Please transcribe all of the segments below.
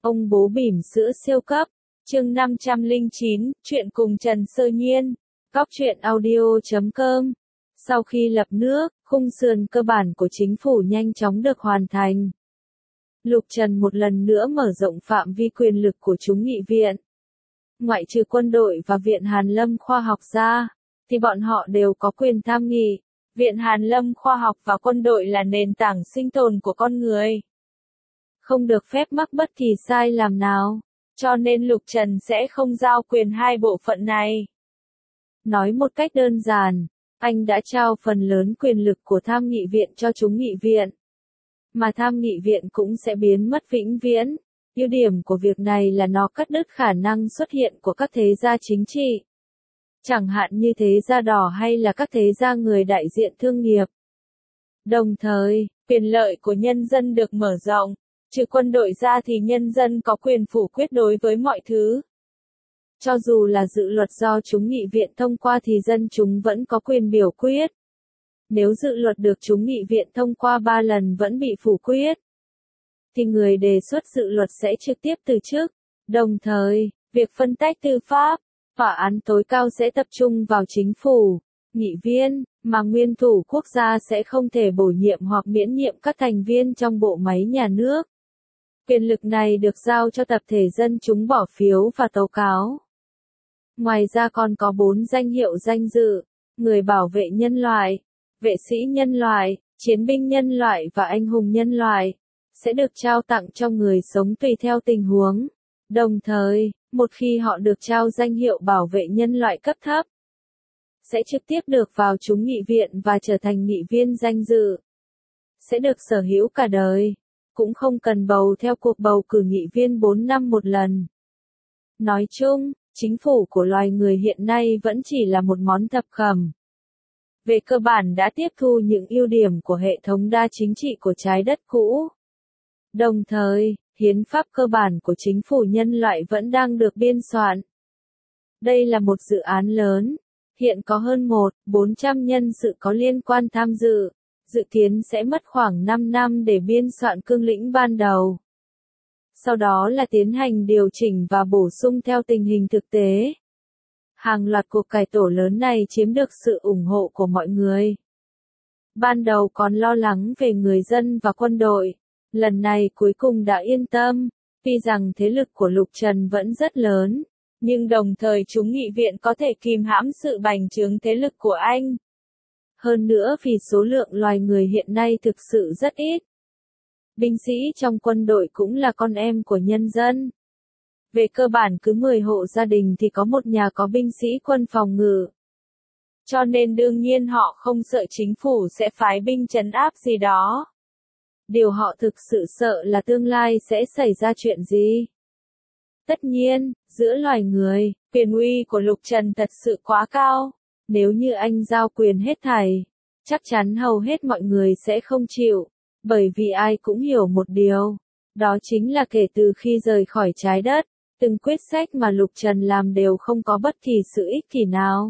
Ông bố bỉm sữa siêu cấp, chương 509, chuyện cùng Trần Sơ Nhiên, Cóc truyện audio.com. Sau khi lập nước, khung sườn cơ bản của chính phủ nhanh chóng được hoàn thành. Lục Trần một lần nữa mở rộng phạm vi quyền lực của chúng nghị viện. Ngoại trừ quân đội và Viện Hàn Lâm Khoa học ra, thì bọn họ đều có quyền tham nghị. Viện Hàn Lâm Khoa học và quân đội là nền tảng sinh tồn của con người. Không được phép mắc bất kỳ sai lầm nào, cho nên Lục Trần sẽ không giao quyền hai bộ phận này. Nói một cách đơn giản, anh đã trao phần lớn quyền lực của tham nghị viện cho chúng nghị viện. Mà tham nghị viện cũng sẽ biến mất vĩnh viễn. Ưu điểm của việc này là nó cắt đứt khả năng xuất hiện của các thế gia chính trị. Chẳng hạn như thế gia đỏ hay là các thế gia người đại diện thương nghiệp. Đồng thời, quyền lợi của nhân dân được mở rộng. Trừ quân đội ra thì nhân dân có quyền phủ quyết đối với mọi thứ. Cho dù là dự luật do chúng nghị viện thông qua thì dân chúng vẫn có quyền biểu quyết. Nếu dự luật được chúng nghị viện thông qua 3 lần vẫn bị phủ quyết, thì người đề xuất dự luật sẽ trực tiếp từ chức. Đồng thời, việc phân tách tư pháp, tòa án tối cao sẽ tập trung vào chính phủ, nghị viên, mà nguyên thủ quốc gia sẽ không thể bổ nhiệm hoặc miễn nhiệm các thành viên trong bộ máy nhà nước. Quyền lực này được giao cho tập thể dân chúng bỏ phiếu và tố cáo. Ngoài ra còn có 4 danh hiệu danh dự: người bảo vệ nhân loại, vệ sĩ nhân loại, chiến binh nhân loại và anh hùng nhân loại, sẽ được trao tặng cho người sống tùy theo tình huống. Đồng thời, một khi họ được trao danh hiệu bảo vệ nhân loại cấp thấp, sẽ trực tiếp được vào chúng nghị viện và trở thành nghị viên danh dự. Sẽ được sở hữu cả đời, cũng không cần bầu theo cuộc bầu cử nghị viên 4 năm một lần. Nói chung, chính phủ của loài người hiện nay vẫn chỉ là một món thập cẩm. Về cơ bản đã tiếp thu những ưu điểm của hệ thống đa chính trị của trái đất cũ. Đồng thời, hiến pháp cơ bản của chính phủ nhân loại vẫn đang được biên soạn. Đây là một dự án lớn, hiện có hơn 400 nhân sự có liên quan tham dự, dự kiến sẽ mất khoảng 5 năm để biên soạn cương lĩnh ban đầu. Sau đó là tiến hành điều chỉnh và bổ sung theo tình hình thực tế. Hàng loạt cuộc cải tổ lớn này chiếm được sự ủng hộ của mọi người. Ban đầu còn lo lắng về người dân và quân đội, lần này cuối cùng đã yên tâm, vì rằng thế lực của Lục Trần vẫn rất lớn, nhưng đồng thời chúng nghị viện có thể kìm hãm sự bành trướng thế lực của anh. Hơn nữa vì số lượng loài người hiện nay thực sự rất ít. Binh sĩ trong quân đội cũng là con em của nhân dân. Về cơ bản cứ 10 hộ gia đình thì có một nhà có binh sĩ quân phòng ngự. Cho nên đương nhiên họ không sợ chính phủ sẽ phái binh trấn áp gì đó. Điều họ thực sự sợ là tương lai sẽ xảy ra chuyện gì. Tất nhiên, giữa loài người, quyền uy của Lục Trần thật sự quá cao. Nếu như anh giao quyền hết thảy, chắc chắn hầu hết mọi người sẽ không chịu. Bởi vì ai cũng hiểu một điều, đó chính là kể từ khi rời khỏi trái đất, từng quyết sách mà Lục Trần làm đều không có bất kỳ sự ích kỷ nào.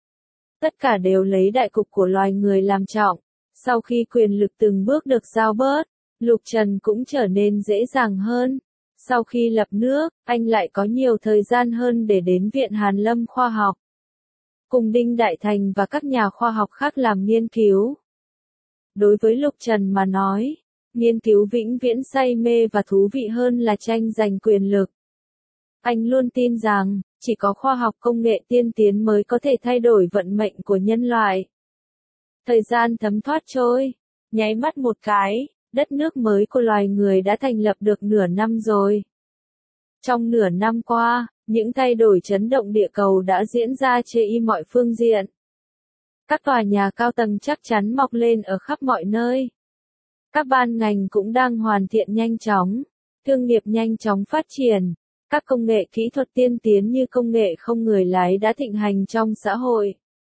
Tất cả đều lấy đại cục của loài người làm trọng. Sau khi quyền lực từng bước được giao bớt, Lục Trần cũng trở nên dễ dàng hơn. Sau khi lập nước, anh lại có nhiều thời gian hơn để đến Viện Hàn Lâm Khoa học, cùng Đinh Đại Thành và các nhà khoa học khác làm nghiên cứu. Đối với Lục Trần mà nói, nghiên cứu vĩnh viễn say mê và thú vị hơn là tranh giành quyền lực. Anh luôn tin rằng, chỉ có khoa học công nghệ tiên tiến mới có thể thay đổi vận mệnh của nhân loại. Thời gian thấm thoát trôi, nháy mắt một cái, đất nước mới của loài người đã thành lập được nửa năm rồi. Trong nửa năm qua, những thay đổi chấn động địa cầu đã diễn ra trên mọi phương diện. Các tòa nhà cao tầng chắc chắn mọc lên ở khắp mọi nơi. Các ban ngành cũng đang hoàn thiện nhanh chóng, thương nghiệp nhanh chóng phát triển. Các công nghệ kỹ thuật tiên tiến như công nghệ không người lái đã thịnh hành trong xã hội.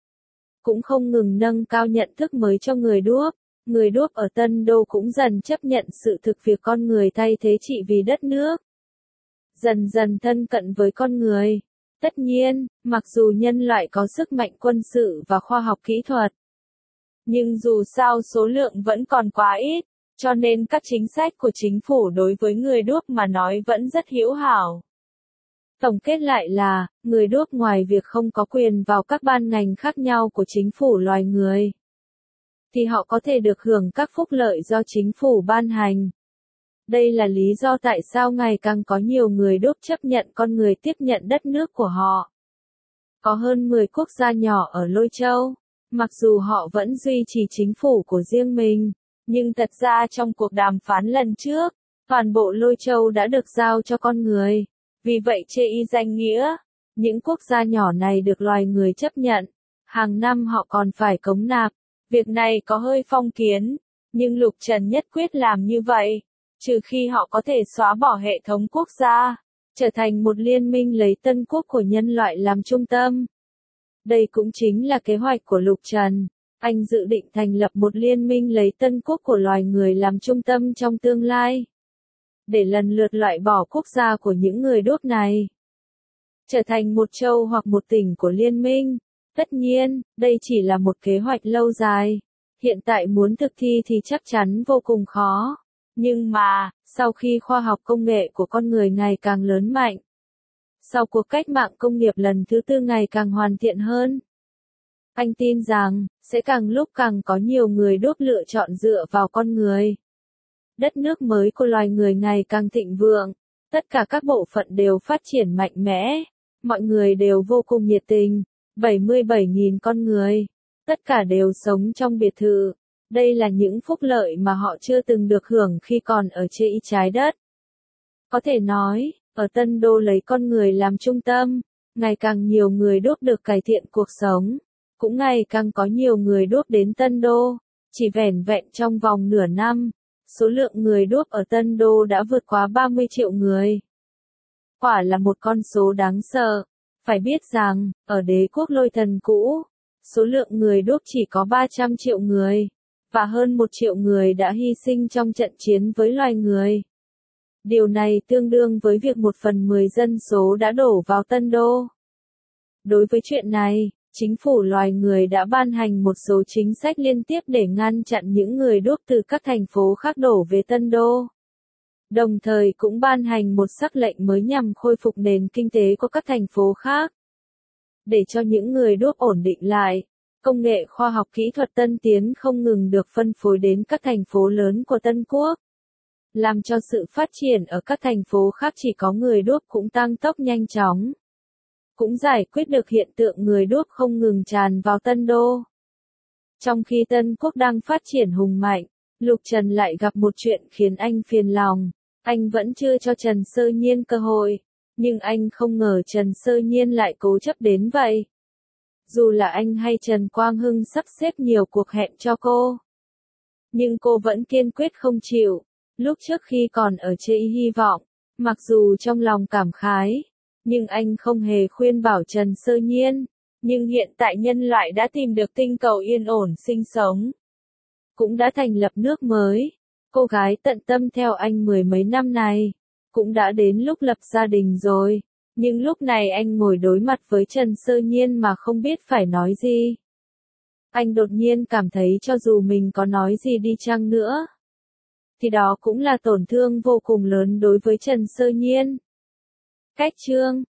Cũng không ngừng nâng cao nhận thức mới cho người đuốc. Người đuốc ở Tân Đô cũng dần chấp nhận sự thực việc con người thay thế trị vì đất nước. Dần dần thân cận với con người. Tất nhiên, mặc dù nhân loại có sức mạnh quân sự và khoa học kỹ thuật, nhưng dù sao số lượng vẫn còn quá ít. Cho nên các chính sách của chính phủ đối với người đuốc mà nói vẫn rất hữu hảo. Tổng kết lại là, người đuốc ngoài việc không có quyền vào các ban ngành khác nhau của chính phủ loài người, thì họ có thể được hưởng các phúc lợi do chính phủ ban hành. Đây là lý do tại sao ngày càng có nhiều người đuốc chấp nhận con người tiếp nhận đất nước của họ. Có hơn 10 quốc gia nhỏ ở Lôi Châu, mặc dù họ vẫn duy trì chính phủ của riêng mình, nhưng thật ra trong cuộc đàm phán lần trước, toàn bộ Lôi Châu đã được giao cho con người. Vì vậy chê y danh nghĩa, những quốc gia nhỏ này được loài người chấp nhận. Hàng năm họ còn phải cống nạp. Việc này có hơi phong kiến, nhưng Lục Trần nhất quyết làm như vậy, trừ khi họ có thể xóa bỏ hệ thống quốc gia, trở thành một liên minh lấy Tân Quốc của nhân loại làm trung tâm. Đây cũng chính là kế hoạch của Lục Trần. Anh dự định thành lập một liên minh lấy Tân Quốc của loài người làm trung tâm trong tương lai, để lần lượt loại bỏ quốc gia của những người đuốc này, trở thành một châu hoặc một tỉnh của liên minh. Tất nhiên, đây chỉ là một kế hoạch lâu dài. Hiện tại muốn thực thi thì chắc chắn vô cùng khó. Nhưng mà, sau khi khoa học công nghệ của con người ngày càng lớn mạnh, sau cuộc cách mạng công nghiệp lần thứ tư ngày càng hoàn thiện hơn, anh tin rằng, sẽ càng lúc càng có nhiều người đuốc lựa chọn dựa vào con người. Đất nước mới của loài người ngày càng thịnh vượng, tất cả các bộ phận đều phát triển mạnh mẽ, mọi người đều vô cùng nhiệt tình, 77.000 con người, tất cả đều sống trong biệt thự. Đây là những phúc lợi mà họ chưa từng được hưởng khi còn ở trên trái đất. Có thể nói, ở Tân Đô lấy con người làm trung tâm, ngày càng nhiều người đuốc được cải thiện cuộc sống, cũng ngày càng có nhiều người đuốc đến Tân Đô. Chỉ vẻn vẹn trong vòng nửa năm, số lượng người đuốc ở Tân Đô đã vượt quá 30 triệu người. Quả là một con số đáng sợ. Phải biết rằng, ở đế quốc Lôi Thần cũ, số lượng người đuốc chỉ có 300 triệu người, và hơn 1 triệu người đã hy sinh trong trận chiến với loài người. Điều này tương đương với việc 1/10 dân số đã đổ vào Tân Đô. Đối với chuyện này, chính phủ loài người đã ban hành một số chính sách liên tiếp để ngăn chặn những người đuốc từ các thành phố khác đổ về Tân Đô. Đồng thời cũng ban hành một sắc lệnh mới nhằm khôi phục nền kinh tế của các thành phố khác. Để cho những người đuốc ổn định lại, công nghệ khoa học kỹ thuật tân tiến không ngừng được phân phối đến các thành phố lớn của Tân Quốc, làm cho sự phát triển ở các thành phố khác chỉ có người đuốc cũng tăng tốc nhanh chóng. Cũng giải quyết được hiện tượng người đuốc không ngừng tràn vào Tân Đô. Trong khi Tân Quốc đang phát triển hùng mạnh, Lục Trần lại gặp một chuyện khiến anh phiền lòng. Anh vẫn chưa cho Trần Sơ Nhiên cơ hội, nhưng anh không ngờ Trần Sơ Nhiên lại cố chấp đến vậy. Dù là anh hay Trần Quang Hưng sắp xếp nhiều cuộc hẹn cho cô, nhưng cô vẫn kiên quyết không chịu. Lúc trước khi còn ở Chê Hy Vọng, mặc dù trong lòng cảm khái, nhưng anh không hề khuyên bảo Trần Sơ Nhiên. Nhưng hiện tại nhân loại đã tìm được tinh cầu yên ổn sinh sống, cũng đã thành lập nước mới. Cô gái tận tâm theo anh 10 mấy năm này, cũng đã đến lúc lập gia đình rồi. Nhưng lúc này anh ngồi đối mặt với Trần Sơ Nhiên mà không biết phải nói gì. Anh đột nhiên cảm thấy cho dù mình có nói gì đi chăng nữa, thì đó cũng là tổn thương vô cùng lớn đối với Trần Sơ Nhiên. Cách chương